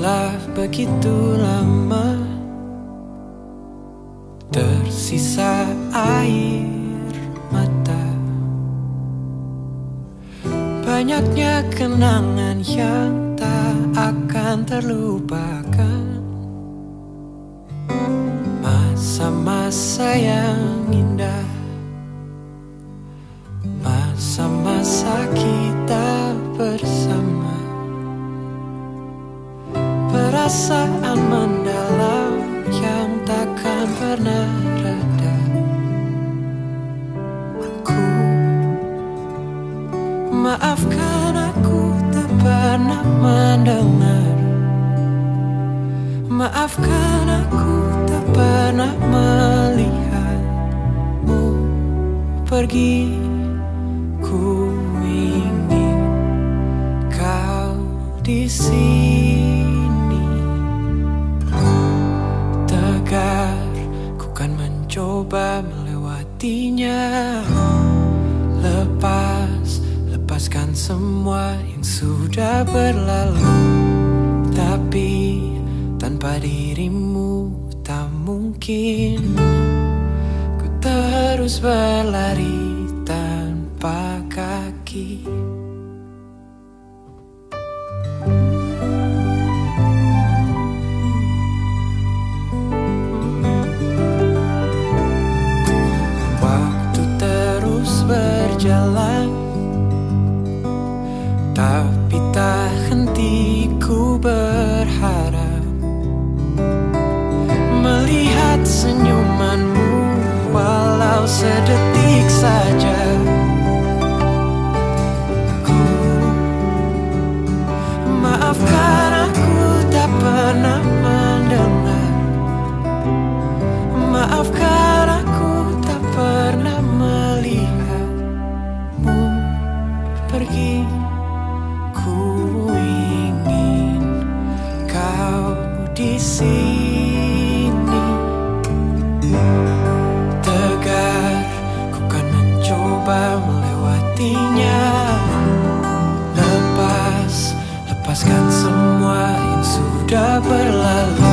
Telah begitu lama tersisa air mata, banyaknya kenangan yang tak akan terlupakan, masa-masa yang indah, masa-masa kita bersama. Perasaan mendalam yang takkan pernah reda. Maafkan aku tak pernah mendengar. Maafkan aku tak pernah melihatmu pergi. Ku ingin kau di sini. Tegar, ku kan mencoba melewatinya. Lepaskan semua yang sudah berlalu. Tapi tanpa dirimu tak mungkin. Ku terus berlari tanpa kaki. Waktu terus berjalan, tapi tak henti ku berharap melihat senyumanmu walau sedetik saja. Maafkan aku tak pernah mendengar. Maafkan aku tak pernah melihatmu pergi. Ku ingin kau di sini. Tegar, ku kan mencoba melewatinya. Lepaskan semua yang sudah berlalu.